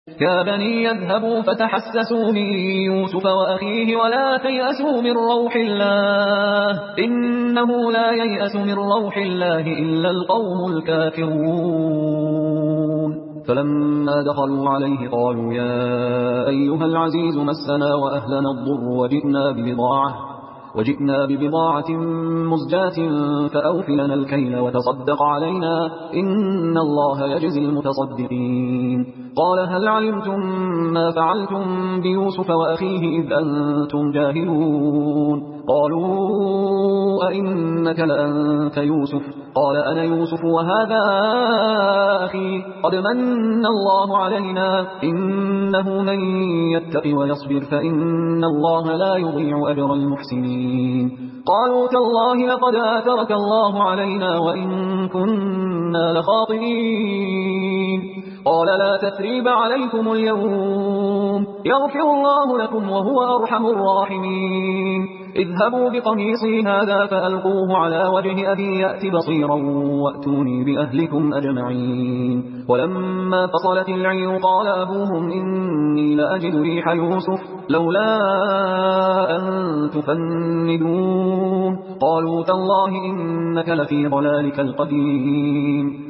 يا بني يذهبوا فتحسسوا من يوسف وأخيه ولا تيأسوا من روح الله إنه لا ييأس من روح الله إلا القوم الكافرون فلما دخلوا عليه قالوا يا أيها العزيز مسنا وأهلنا الضر وجئنا ببضاعة مزجاة فأوف لنا الكيل وتصدق علينا إن الله يجزي المتصدقين قال هل علمتم ما فعلتم بيوسف وأخيه إذ أنتم جاهلون قالوا أئنك لأنت يوسف قال أنا يوسف وهذا أخي قد من الله علينا إنه من يتق ويصبر فإن الله لا يضيع أجر المحسنين قالوا تالله لقد آثرك الله علينا وإن كنا لخاطئين قال لا تثريب عليكم اليوم يغفر الله لكم وهو أرحم الراحمين اذهبوا بقميصي هذا فألقوه على وجه أبي يأت بصيرا وأتوني بأهلكم أجمعين ولما فصلت العير قال أبوهم إني لأجد ريح يوسف لولا أن تفندون قالوا تالله إنك لفي ضلالك القديم